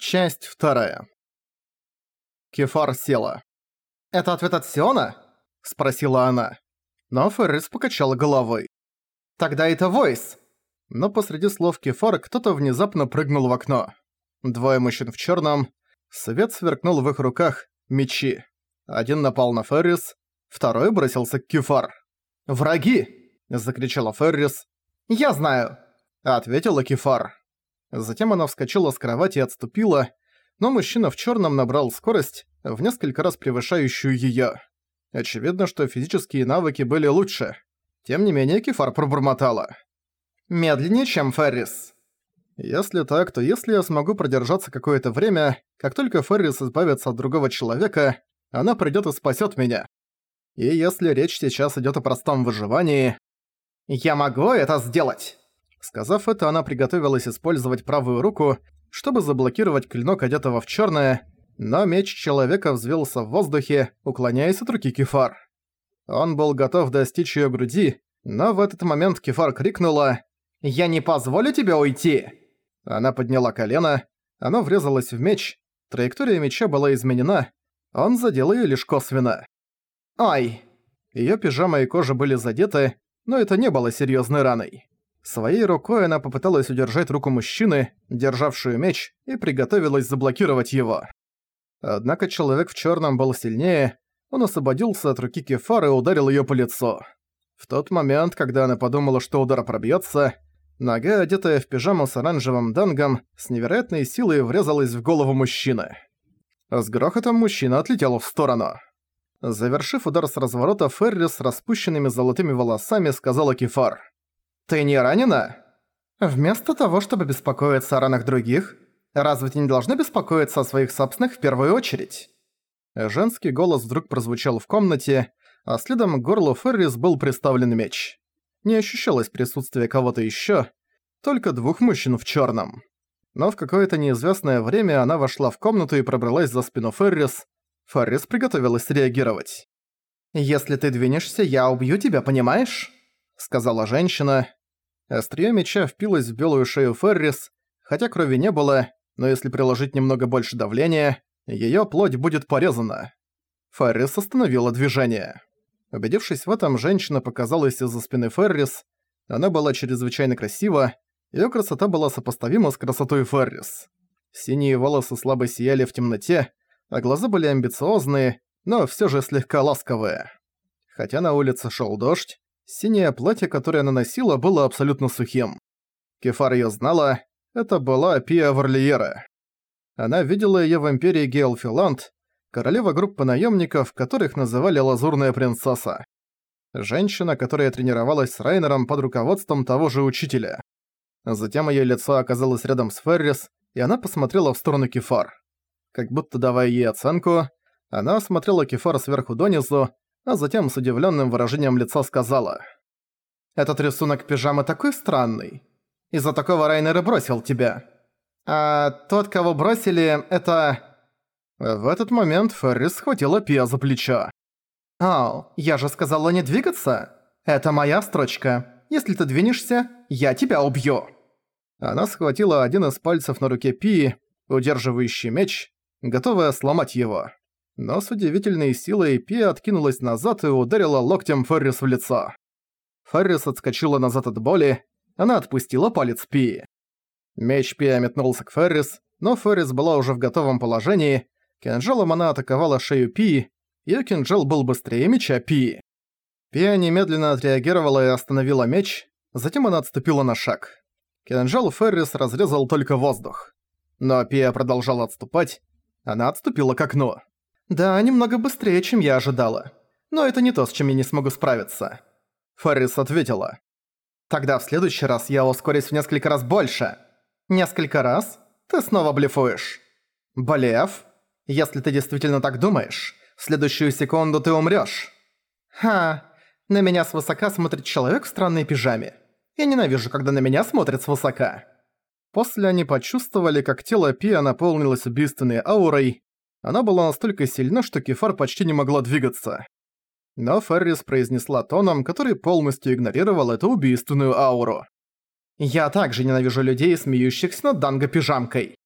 Часть вторая. Кефар села. «Это ответ от Сиона?» – спросила она. Но Феррис покачала головой. «Тогда это Войс!» Но посреди слов Кефар кто-то внезапно прыгнул в окно. Двое мужчин в чёрном. Свет сверкнул в их руках. Мечи. Один напал на Феррис, второй бросился к Кефар. «Враги!» – закричала Феррис. «Я знаю!» – ответила Кефар. Затем она вскочила с кровати и отступила, но мужчина в чёрном набрал скорость, в несколько раз превышающую её. Очевидно, что физические навыки были лучше. Тем не менее, Кефар пробормотала. «Медленнее, чем Феррис». Если так, то если я смогу продержаться какое-то время, как только Феррис избавится от другого человека, она придёт и спасёт меня. И если речь сейчас идёт о простом выживании... «Я могу это сделать!» Сказав это, она приготовилась использовать правую руку, чтобы заблокировать клинок, одетого в чёрное, но меч человека взвился в воздухе, уклоняясь от руки Кефар. Он был готов достичь её груди, но в этот момент Кефар крикнула «Я не позволю тебе уйти!». Она подняла колено, оно врезалось в меч, траектория меча была изменена, он задел её лишь косвенно. «Ай!». Её пижама и кожа были задеты, но это не было серьёзной раной. Своей рукой она попыталась удержать руку мужчины, державшую меч, и приготовилась заблокировать его. Однако человек в чёрном был сильнее, он освободился от руки Кефар и ударил её по лицу. В тот момент, когда она подумала, что удар пробьётся, нога, одетая в пижаму с оранжевым дангом, с невероятной силой врезалась в голову мужчины. С грохотом мужчина отлетел в сторону. Завершив удар с разворота, Феррис с распущенными золотыми волосами сказала Кефар: «Ты не ранена? Вместо того, чтобы беспокоиться о ранах других, разве ты не должна беспокоиться о своих собственных в первую очередь?» Женский голос вдруг прозвучал в комнате, а следом к горлу Феррис был приставлен меч. Не ощущалось присутствия кого-то ещё, только двух мужчин в чёрном. Но в какое-то неизвестное время она вошла в комнату и пробралась за спину Феррис. Феррис приготовилась реагировать. «Если ты двинешься, я убью тебя, понимаешь?» — сказала женщина. Остриё меча впилось в белую шею Феррис, хотя крови не было, но если приложить немного больше давления, её плоть будет порезана. Феррис остановила движение. Убедившись в этом, женщина показалась из-за спины Феррис. Она была чрезвычайно красива, её красота была сопоставима с красотой Феррис. Синие волосы слабо сияли в темноте, а глаза были амбициозные, но всё же слегка ласковые. Хотя на улице шёл дождь, синее платье, которое она носила, было абсолютно сухим. Кефар её знала, это была Пия Варлиера. Она видела её в Империи Гейлфиланд, королева группы наёмников, которых называли «Лазурная принцесса». Женщина, которая тренировалась с Райнером под руководством того же учителя. Затем её лицо оказалось рядом с Феррис, и она посмотрела в сторону Кефар. Как будто давая ей оценку, она осмотрела Кефар сверху донизу, а затем с удивлённым выражением лица сказала: «Этот рисунок пижамы такой странный. Из-за такого Райнер и бросил тебя. А тот, кого бросили, это...» В этот момент Феррис схватила Пиа за плечо. «Ау, я же сказала не двигаться. Это моя строчка. Если ты двинешься, я тебя убью». Она схватила один из пальцев на руке Пии, удерживающий меч, готовая сломать его. Но с удивительной силой Пия откинулась назад и ударила локтем Феррис в лицо. Феррис отскочила назад от боли, она отпустила палец Пии. Меч Пия метнулся к Феррис, но Феррис была уже в готовом положении. Кинжалом она атаковала шею Пии, её кинжал был быстрее меча Пии. Пия немедленно отреагировала и остановила меч, затем она отступила на шаг. Кинжал Феррис разрезал только воздух. Но Пия продолжала отступать, она отступила к окну. «Да, немного быстрее, чем я ожидала. Но это не то, с чем я не смогу справиться». Феррис ответила: «Тогда в следующий раз я ускорюсь в несколько раз больше». «Несколько раз? Ты снова блефуешь». «Блеф? Если ты действительно так думаешь, в следующую секунду ты умрёшь». «Ха, на меня свысока смотрит человек в странной пижаме. Я ненавижу, когда на меня смотрят свысока». После они почувствовали, как тело Пиа наполнилось убийственной аурой. Она была настолько сильна, что Кефар почти не могла двигаться. Но Феррис произнесла тоном, который полностью игнорировал эту убийственную ауру. «Я также ненавижу людей, смеющихся над Данго-пижамкой».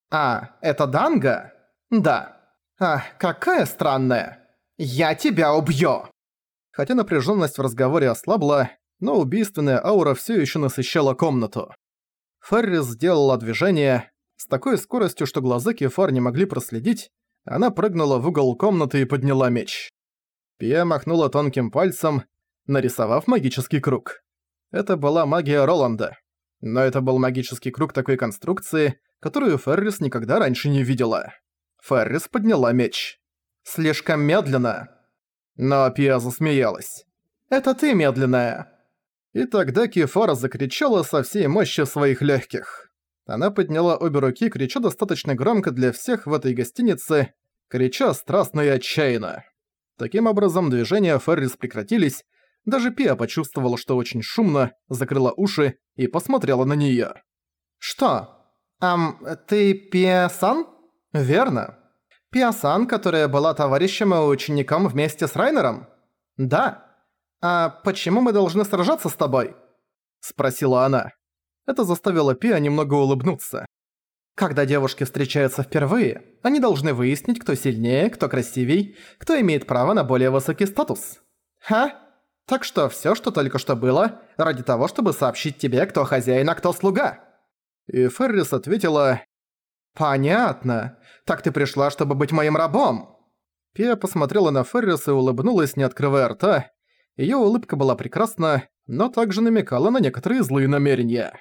А, это Данго? Да. А, какая странная. Я тебя убью! Хотя напряженность в разговоре ослабла, но убийственная аура все еще насыщала комнату. Феррис сделала движение. С такой скоростью, что глаза Кефар не могли проследить, она прыгнула в угол комнаты и подняла меч. Пия махнула тонким пальцем, нарисовав магический круг. Это была магия Роланда. Но это был магический круг такой конструкции, которую Феррис никогда раньше не видела. Феррис подняла меч. «Слишком медленно!» Но Пия засмеялась. «Это ты медленная!» И тогда Кефара закричала со всей мощью своих легких. Она подняла обе руки, крича достаточно громко для всех в этой гостинице, крича страстно и отчаянно. Таким образом, движения Феррис прекратились, даже Пия почувствовала, что очень шумно, закрыла уши и посмотрела на неё. «Что? Ты Пия-сан?» «Верно. Пия-сан, которая была товарищем и учеником вместе с Райнером?» «Да. А почему мы должны сражаться с тобой?» Спросила она. Это заставило Пиа немного улыбнуться. Когда девушки встречаются впервые, они должны выяснить, кто сильнее, кто красивей, кто имеет право на более высокий статус. Ха? Так что всё, что только что было, ради того, чтобы сообщить тебе, кто хозяин, а кто слуга. И Феррис ответила: «Понятно. Так ты пришла, чтобы быть моим рабом». Пиа посмотрела на Феррис и улыбнулась, не открывая рта. Её улыбка была прекрасна, но также намекала на некоторые злые намерения.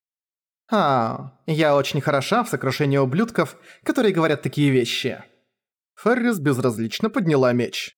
Я очень хороша в сокрушении ублюдков, которые говорят такие вещи». Феррис безразлично подняла меч.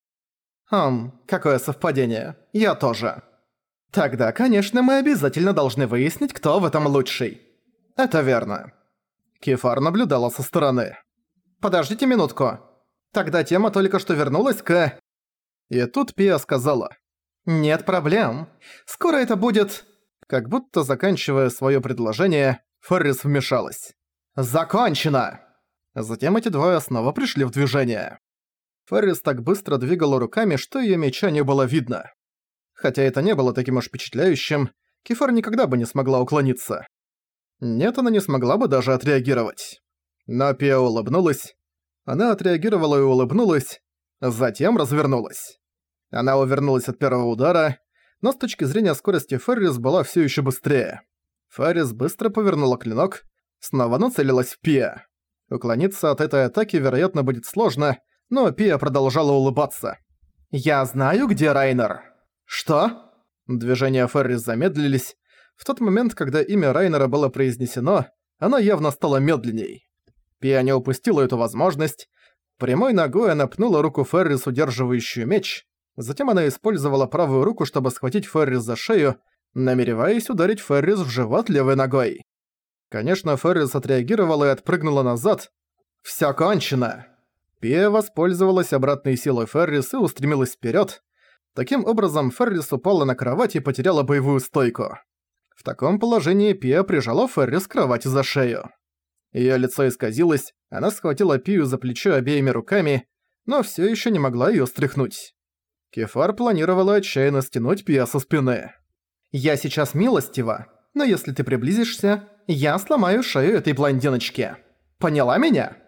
Какое совпадение. Я тоже. Тогда, конечно, мы обязательно должны выяснить, кто в этом лучший. Это верно. Кефар наблюдала со стороны. Подождите минутку. Тогда тема только что вернулась к... И тут Пия сказала: «Нет проблем. Скоро это будет...» Как будто заканчивая своё предложение, Феррис вмешалась. «Закончено!» Затем эти двое снова пришли в движение. Феррис так быстро двигала руками, что её меча не было видно. Хотя это не было таким уж впечатляющим, Кефар никогда бы не смогла уклониться. Нет, она не смогла бы даже отреагировать. Но Пия улыбнулась. Она отреагировала и улыбнулась, затем развернулась. Она увернулась от первого удара, но с точки зрения скорости Феррис была всё ещё быстрее. Феррис быстро повернула клинок, снова нацелилась в Пия. Уклониться от этой атаки, вероятно, будет сложно, но Пия продолжала улыбаться. «Я знаю, где Райнер». «Что?» Движения Феррис замедлились. В тот момент, когда имя Райнера было произнесено, она явно стала медленней. Пия не упустила эту возможность. Прямой ногой она пнула руку Феррис, удерживающую меч. Затем она использовала правую руку, чтобы схватить Феррис за шею, намереваясь ударить Феррис в живот левой ногой. Конечно, Феррис отреагировала и отпрыгнула назад. «Всё кончено!» Пия воспользовалась обратной силой Феррис и устремилась вперёд. Таким образом, Феррис упала на кровать и потеряла боевую стойку. В таком положении Пия прижала Феррис к кровати за шею. Её лицо исказилось, она схватила Пию за плечо обеими руками, но всё ещё не могла её стряхнуть. Кефар планировала отчаянно стянуть Пия со спины. «Я сейчас милостива, но если ты приблизишься, я сломаю шею этой блондиночки. Поняла меня?»